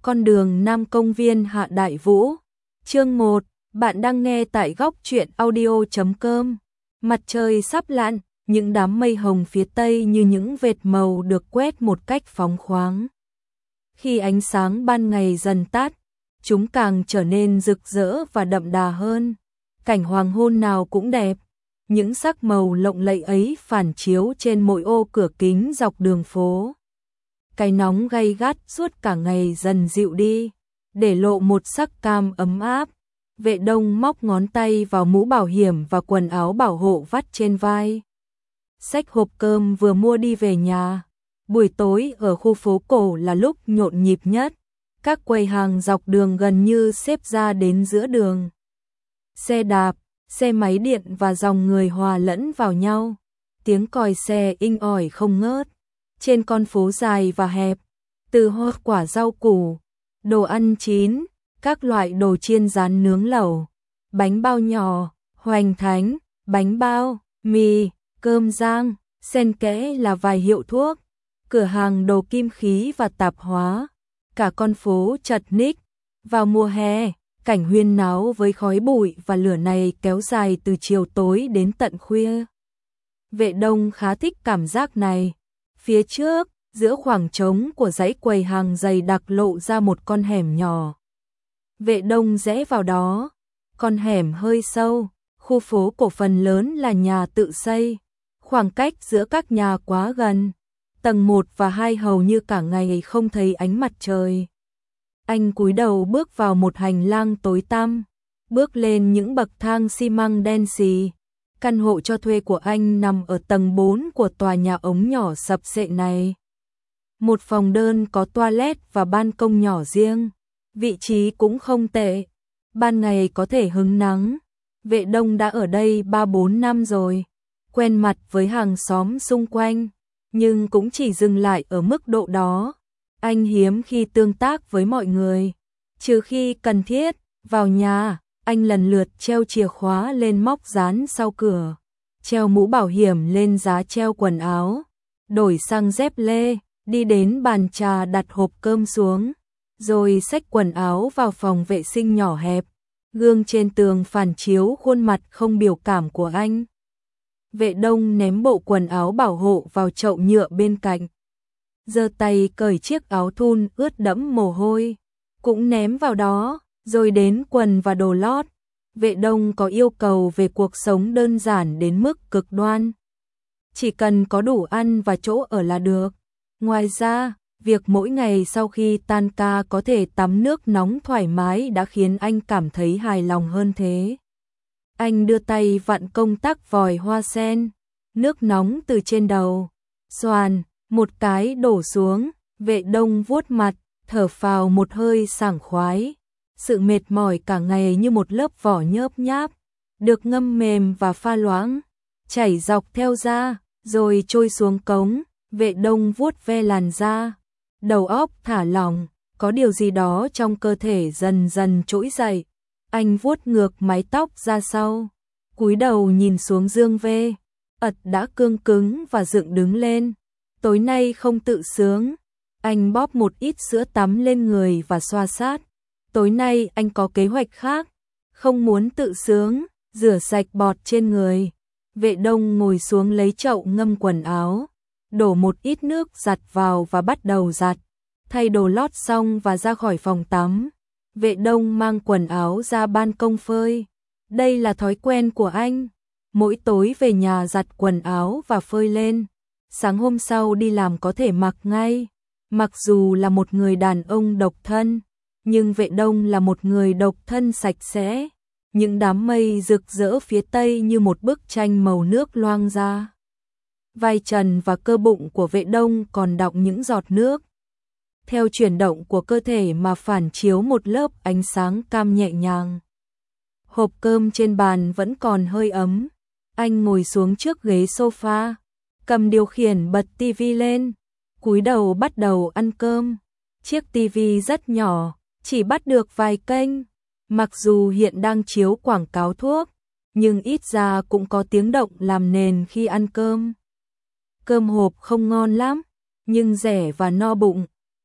Con đường Nam Công viên Hạ Đại Vũ. Chương 1, bạn đang nghe tại góc truyện audio.com. Mặt trời sắp lặn, những đám mây hồng phía tây như những vệt màu được quét một cách phóng khoáng. Khi ánh sáng ban ngày dần tắt, chúng càng trở nên rực rỡ và đậm đà hơn. Cảnh hoàng hôn nào cũng đẹp, những sắc màu lộng lẫy ấy phản chiếu trên mỗi ô cửa kính dọc đường phố. Cái nóng gay gắt suốt cả ngày dần dịu đi, để lộ một sắc cam ấm áp. Vệ Đông móc ngón tay vào mũ bảo hiểm và quần áo bảo hộ vắt trên vai. Xách hộp cơm vừa mua đi về nhà. Buổi tối ở khu phố cổ là lúc nhộn nhịp nhất. Các quầy hàng dọc đường gần như xếp ra đến giữa đường. Xe đạp, xe máy điện và dòng người hòa lẫn vào nhau. Tiếng còi xe inh ỏi không ngớt. Trên con phố dài và hẹp, từ hoa quả rau củ, đồ ăn chín, các loại đồ chiên rán nướng lẩu, bánh bao nhỏ, hoành thánh, bánh bao, mì, cơm rang, xen kẽ là vài hiệu thuốc, cửa hàng đồ kim khí và tạp hóa, cả con phố chật ních. Vào mùa hè, cảnh huyên náo với khói bụi và lửa này kéo dài từ chiều tối đến tận khuya. Vệ Đông khá thích cảm giác này. Phía trước, giữa khoảng trống của dãy quầy hàng dày đặc lộ ra một con hẻm nhỏ. Vệ Đông rẽ vào đó, con hẻm hơi sâu, khu phố cổ phần lớn là nhà tự xây, khoảng cách giữa các nhà quá gần, tầng 1 và 2 hầu như cả ngày không thấy ánh mặt trời. Anh cúi đầu bước vào một hành lang tối tăm, bước lên những bậc thang xi măng đen xì. Căn hộ cho thuê của anh nằm ở tầng 4 của tòa nhà ống nhỏ sập xệ này. Một phòng đơn có toilet và ban công nhỏ riêng. Vị trí cũng không tệ. Ban ngày có thể hứng nắng. Vệ Đông đã ở đây 3-4 năm rồi. Quen mặt với hàng xóm xung quanh. Nhưng cũng chỉ dừng lại ở mức độ đó. Anh hiếm khi tương tác với mọi người. Trừ khi cần thiết, vào nhà. Anh lần lượt treo chìa khóa lên móc dán sau cửa, treo mũ bảo hiểm lên giá treo quần áo, đổi sang dép lê, đi đến bàn trà đặt hộp cơm xuống, rồi xách quần áo vào phòng vệ sinh nhỏ hẹp. Gương trên tường phản chiếu khuôn mặt không biểu cảm của anh. Vệ Đông ném bộ quần áo bảo hộ vào chậu nhựa bên cạnh. Giơ tay cởi chiếc áo thun ướt đẫm mồ hôi, cũng ném vào đó. Rồi đến quần và đồ lót. Vệ Đông có yêu cầu về cuộc sống đơn giản đến mức cực đoan. Chỉ cần có đủ ăn và chỗ ở là được. Ngoài ra, việc mỗi ngày sau khi tan ca có thể tắm nước nóng thoải mái đã khiến anh cảm thấy hài lòng hơn thế. Anh đưa tay vặn công tắc vòi hoa sen. Nước nóng từ trên đầu. Xoàn, một cái đổ xuống. Vệ Đông vuốt mặt, thở phào một hơi sảng khoái. Sự mệt mỏi cả ngày như một lớp vỏ nhớp nháp, được ngâm mềm và pha loãng, chảy dọc theo da, rồi trôi xuống cống. Vệ Đông vuốt ve làn da, đầu óc thả lỏng, có điều gì đó trong cơ thể dần dần trỗi dậy. Anh vuốt ngược mái tóc ra sau, cúi đầu nhìn xuống dương vê, ật đã cương cứng và dựng đứng lên. Tối nay không tự sướng. Anh bóp một ít sữa tắm lên người và xoa sát. Tối nay anh có kế hoạch khác, không muốn tự sướng, rửa sạch bọt trên người. Vệ Đông ngồi xuống lấy chậu ngâm quần áo, đổ một ít nước giặt vào và bắt đầu giặt. Thay đồ lót xong và ra khỏi phòng tắm, Vệ Đông mang quần áo ra ban công phơi. Đây là thói quen của anh, mỗi tối về nhà giặt quần áo và phơi lên. Sáng hôm sau đi làm có thể mặc ngay. Mặc dù là một người đàn ông độc thân, nhưng Vệ Đông là một người độc thân sạch sẽ. Những đám mây rực rỡ phía tây như một bức tranh màu nước loang ra. Vai trần và cơ bụng của Vệ Đông còn đọng những giọt nước. Theo chuyển động của cơ thể mà phản chiếu một lớp ánh sáng cam nhẹ nhàng. Hộp cơm trên bàn vẫn còn hơi ấm. Anh ngồi xuống trước ghế sofa, cầm điều khiển bật tivi lên, cúi đầu bắt đầu ăn cơm. Chiếc tivi rất nhỏ, chỉ bắt được vài kênh, mặc dù hiện đang chiếu quảng cáo thuốc, nhưng ít ra cũng có tiếng động làm nền khi ăn cơm. Cơm hộp không ngon lắm, nhưng rẻ và no bụng.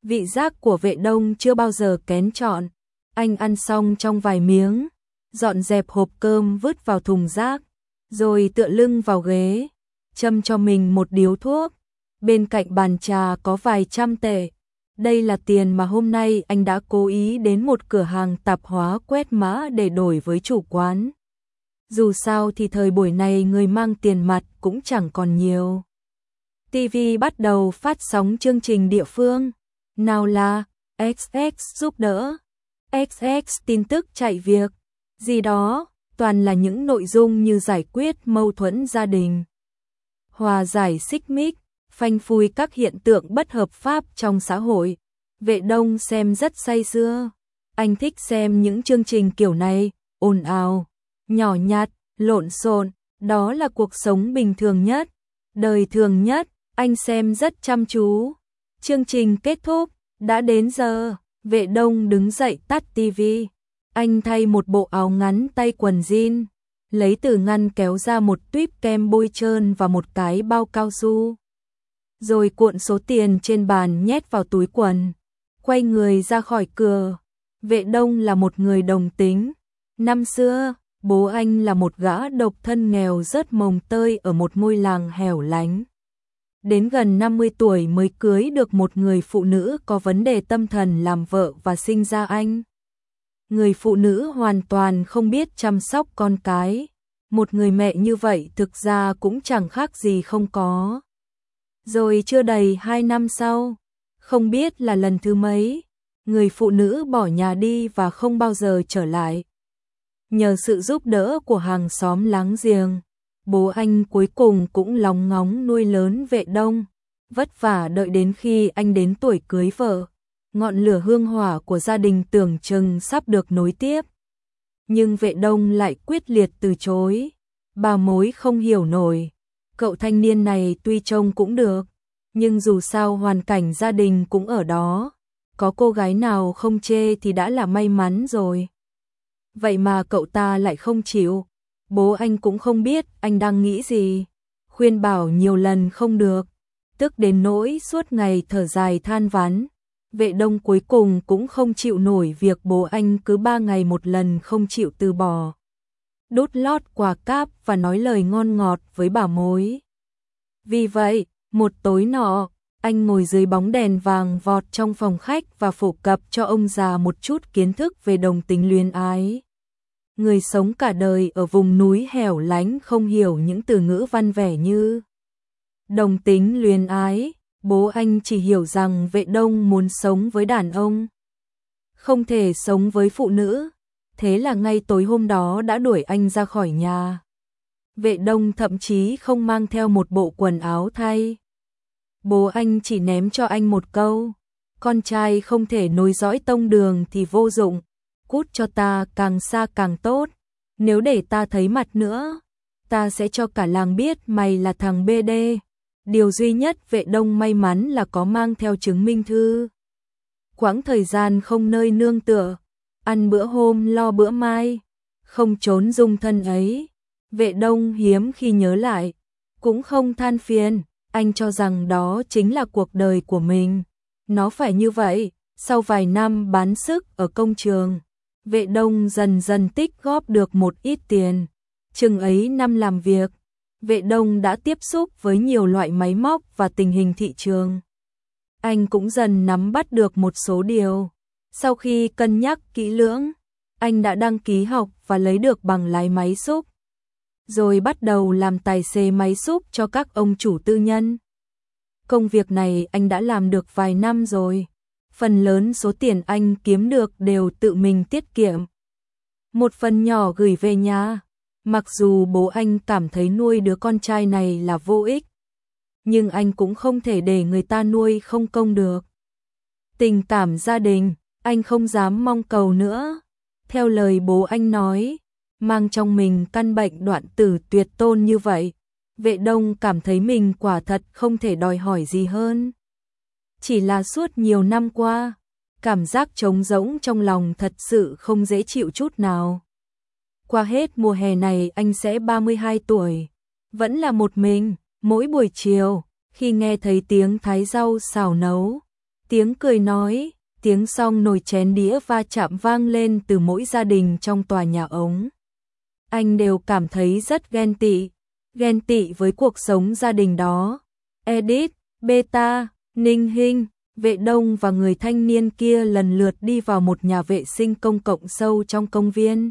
Vị giác của Vệ Đông chưa bao giờ kén chọn. Anh ăn xong trong vài miếng, dọn dẹp hộp cơm vứt vào thùng rác, rồi tựa lưng vào ghế, châm cho mình một điếu thuốc. Bên cạnh bàn trà có vài trăm tệ. Đây là tiền mà hôm nay anh đã cố ý đến một cửa hàng tạp hóa quét mã để đổi với chủ quán. Dù sao thì thời buổi này người mang tiền mặt cũng chẳng còn nhiều. TV bắt đầu phát sóng chương trình địa phương. Nào là XX giúp đỡ, XX tin tức chạy việc, gì đó, toàn là những nội dung như giải quyết mâu thuẫn gia đình, hòa giải xích mích, phanh phui các hiện tượng bất hợp pháp trong xã hội. Vệ Đông xem rất say sưa. Anh thích xem những chương trình kiểu này, ồn ào, nhỏ nhặt, lộn xộn, đó là cuộc sống bình thường nhất, đời thường nhất, anh xem rất chăm chú. Chương trình kết thúc, đã đến giờ, Vệ Đông đứng dậy tắt tivi. Anh thay một bộ áo ngắn tay quần jean, lấy từ ngăn kéo ra một tuýp kem bôi trơn và một cái bao cao su. Rồi cuộn số tiền trên bàn nhét vào túi quần, quay người ra khỏi cửa. Vệ Đông là một người đồng tính. Năm xưa, bố anh là một gã độc thân nghèo rất mồng tơi ở một ngôi làng hẻo lánh. Đến gần 50 tuổi mới cưới được một người phụ nữ có vấn đề tâm thần làm vợ và sinh ra anh. Người phụ nữ hoàn toàn không biết chăm sóc con cái. Một người mẹ như vậy thực ra cũng chẳng khác gì không có. Rồi chưa đầy 2 năm sau, không biết là lần thứ mấy, người phụ nữ bỏ nhà đi và không bao giờ trở lại. Nhờ sự giúp đỡ của hàng xóm láng giềng, bố anh cuối cùng cũng lóng ngóng nuôi lớn Vệ Đông, vất vả đợi đến khi anh đến tuổi cưới vợ. Ngọn lửa hương hỏa của gia đình tưởng chừng sắp được nối tiếp. Nhưng Vệ Đông lại quyết liệt từ chối. Bà mối không hiểu nổi. Cậu thanh niên này tuy trông cũng được, nhưng dù sao hoàn cảnh gia đình cũng ở đó. Có cô gái nào không chê thì đã là may mắn rồi. Vậy mà cậu ta lại không chịu. Bố anh cũng không biết anh đang nghĩ gì. Khuyên bảo nhiều lần không được. Tức đến nỗi suốt ngày thở dài than vãn. Vệ Đông cuối cùng cũng không chịu nổi việc bố anh cứ 3 ngày một lần không chịu từ bỏ. Đút lót quà cáp và nói lời ngon ngọt với bà mối. Vì vậy, một tối nọ, anh ngồi dưới bóng đèn vàng vọt trong phòng khách và phổ cập cho ông già một chút kiến thức về đồng tính luyến ái. Người sống cả đời ở vùng núi hẻo lánh không hiểu những từ ngữ văn vẻ như đồng tính luyến ái. Bố anh chỉ hiểu rằng Vệ Đông muốn sống với đàn ông, không thể sống với phụ nữ. Thế là ngay tối hôm đó đã đuổi anh ra khỏi nhà. Vệ Đông thậm chí không mang theo một bộ quần áo thay. Bố anh chỉ ném cho anh một câu: con trai không thể nối dõi tông đường thì vô dụng, cút cho ta càng xa càng tốt. Nếu để ta thấy mặt nữa, ta sẽ cho cả làng biết mày là thằng BD. Điều duy nhất Vệ Đông may mắn là có mang theo chứng minh thư. Quãng thời gian không nơi nương tựa, ăn bữa hôm lo bữa mai, không trốn dung thân ấy, Vệ Đông hiếm khi nhớ lại, cũng không than phiền, anh cho rằng đó chính là cuộc đời của mình. Nó phải như vậy. Sau vài năm bán sức ở công trường, Vệ Đông dần dần tích góp được một ít tiền. Chừng ấy năm làm việc, Vệ Đông đã tiếp xúc với nhiều loại máy móc và tình hình thị trường. Anh cũng dần nắm bắt được một số điều. Sau khi cân nhắc kỹ lưỡng, anh đã đăng ký học và lấy được bằng lái máy xúc. Rồi bắt đầu làm tài xế máy xúc cho các ông chủ tư nhân. Công việc này anh đã làm được vài năm rồi. Phần lớn số tiền anh kiếm được đều tự mình tiết kiệm. Một phần nhỏ gửi về nhà. Mặc dù bố anh cảm thấy nuôi đứa con trai này là vô ích, nhưng anh cũng không thể để người ta nuôi không công được. Tình cảm gia đình, anh không dám mong cầu nữa. Theo lời bố anh nói, mang trong mình căn bệnh đoạn tử tuyệt tôn như vậy, Vệ Đông cảm thấy mình quả thật không thể đòi hỏi gì hơn. Chỉ là suốt nhiều năm qua, cảm giác trống rỗng trong lòng thật sự không dễ chịu chút nào. Qua hết mùa hè này anh sẽ 32 tuổi, vẫn là một mình. Mỗi buổi chiều, khi nghe thấy tiếng thái rau xào nấu, Tiếng cười nói, tiếng song nồi chén đĩa va chạm vang lên từ mỗi gia đình trong tòa nhà ống. Anh đều cảm thấy rất ghen tị với cuộc sống gia đình đó. Edith, Beta, Ninh Hinh, Vệ Đông và người thanh niên kia lần lượt đi vào một nhà vệ sinh công cộng sâu trong công viên.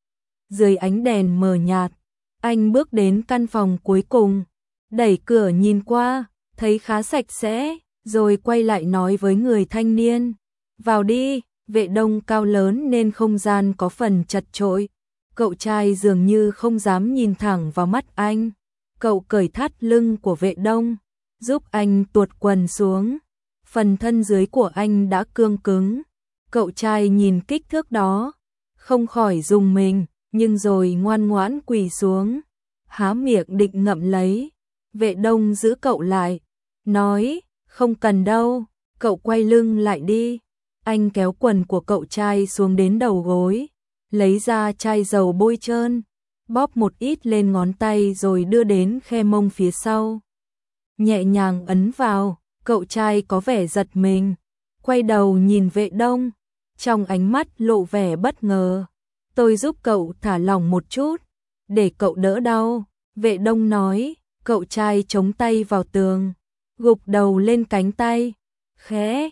Dưới ánh đèn mờ nhạt, anh bước đến căn phòng cuối cùng, đẩy cửa nhìn qua, thấy khá sạch sẽ, rồi quay lại nói với người thanh niên, vào đi. Vệ Đông cao lớn nên không gian có phần chật chội, cậu trai dường như không dám nhìn thẳng vào mắt anh. Cậu cởi thắt lưng của Vệ Đông, giúp anh tuột quần xuống, phần thân dưới của anh đã cương cứng. Cậu trai nhìn kích thước đó, không khỏi rùng mình, nhưng rồi ngoan ngoãn quỳ xuống, há miệng định ngậm lấy. Vệ Đông giữ cậu lại, nói, không cần đâu, cậu quay lưng lại đi. Anh kéo quần của cậu trai xuống đến đầu gối, lấy ra chai dầu bôi trơn, bóp một ít lên ngón tay rồi đưa đến khe mông phía sau. Nhẹ nhàng ấn vào, cậu trai có vẻ giật mình, quay đầu nhìn Vệ Đông, trong ánh mắt lộ vẻ bất ngờ. Tôi giúp cậu thả lỏng một chút, để cậu đỡ đau. Vệ Đông nói, cậu trai chống tay vào tường, gục đầu lên cánh tay, khẽ,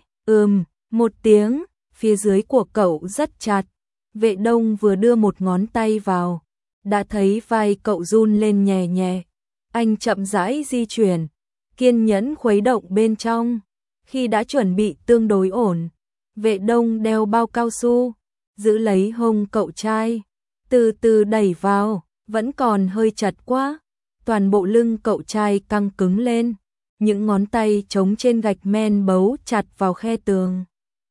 một tiếng, phía dưới của cậu rất chặt. Vệ Đông vừa đưa một ngón tay vào, đã thấy vai cậu run lên nhẹ nhẹ. Anh chậm rãi di chuyển, kiên nhẫn khuấy động bên trong. Khi đã chuẩn bị tương đối ổn, Vệ Đông đeo bao cao su, giữ lấy hông cậu trai, từ từ đẩy vào, vẫn còn hơi chật quá. Toàn bộ lưng cậu trai căng cứng lên, những ngón tay chống trên gạch men bấu chặt vào khe tường.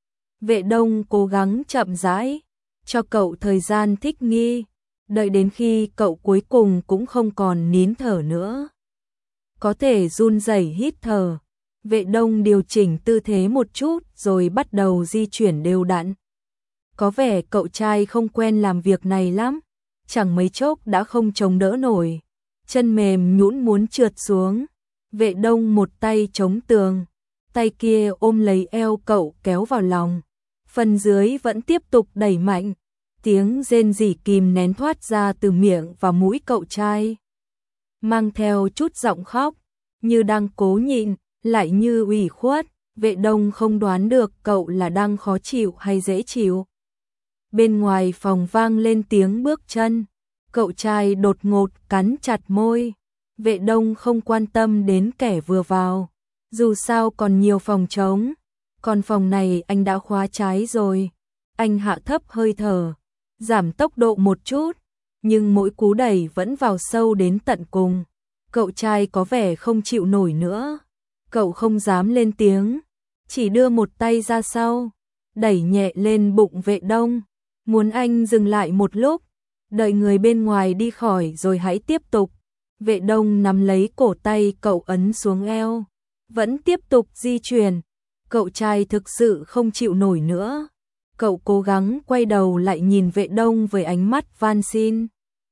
Vệ Đông cố gắng chậm rãi, cho cậu thời gian thích nghi, đợi đến khi cậu cuối cùng cũng không còn nín thở nữa, có thể run rẩy hít thở. Vệ Đông điều chỉnh tư thế một chút rồi bắt đầu di chuyển đều đặn. Có vẻ cậu trai không quen làm việc này lắm, chẳng mấy chốc đã không chống đỡ nổi, chân mềm nhũn muốn trượt xuống. Vệ Đông một tay chống tường, tay kia ôm lấy eo cậu kéo vào lòng, phần dưới vẫn tiếp tục đẩy mạnh. Tiếng rên rỉ kìm nén thoát ra từ miệng và mũi cậu trai, mang theo chút giọng khóc, như đang cố nhịn, lại như ủy khuất. Vệ Đông không đoán được cậu là đang khó chịu hay dễ chịu. Bên ngoài phòng vang lên tiếng bước chân, cậu trai đột ngột cắn chặt môi. Vệ Đông không quan tâm đến kẻ vừa vào, dù sao còn nhiều phòng trống, còn phòng này anh đã khóa trái rồi. Anh hạ thấp hơi thở, giảm tốc độ một chút, nhưng mỗi cú đẩy vẫn vào sâu đến tận cùng. Cậu trai có vẻ không chịu nổi nữa, cậu không dám lên tiếng, chỉ đưa một tay ra sau, đẩy nhẹ lên bụng Vệ Đông, muốn anh dừng lại một lúc, đợi người bên ngoài đi khỏi rồi hãy tiếp tục. Vệ Đông nắm lấy cổ tay cậu ấn xuống eo, vẫn tiếp tục di chuyển. Cậu trai thực sự không chịu nổi nữa, cậu cố gắng quay đầu lại nhìn Vệ Đông với ánh mắt van xin.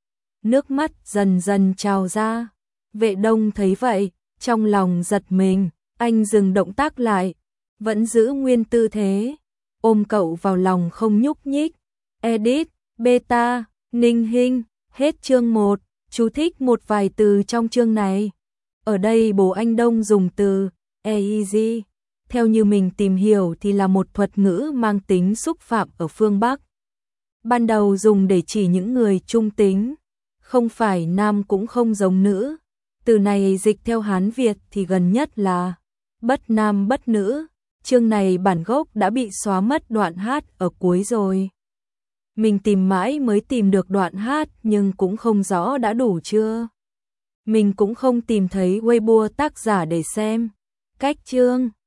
Nước mắt dần dần trào ra. Vệ Đông thấy vậy, trong lòng giật mình, anh dừng động tác lại, vẫn giữ nguyên tư thế, ôm cậu vào lòng không nhúc nhích. Edit, Beta, Ninh Hinh, hết chương 1, chú thích một vài từ trong chương này. Ở đây bố anh Đông dùng từ easy, theo như mình tìm hiểu thì là một thuật ngữ mang tính xúc phạm ở phương Bắc. Ban đầu dùng để chỉ những người trung tính, không phải nam cũng không giống nữ. Từ này dịch theo Hán Việt thì gần nhất là bất nam bất nữ. Chương này bản gốc đã bị xóa mất đoạn hát ở cuối rồi. Mình tìm mãi mới tìm được đoạn hát nhưng cũng không rõ đã đủ chưa. Mình cũng không tìm thấy Weibo tác giả để xem. Cách chương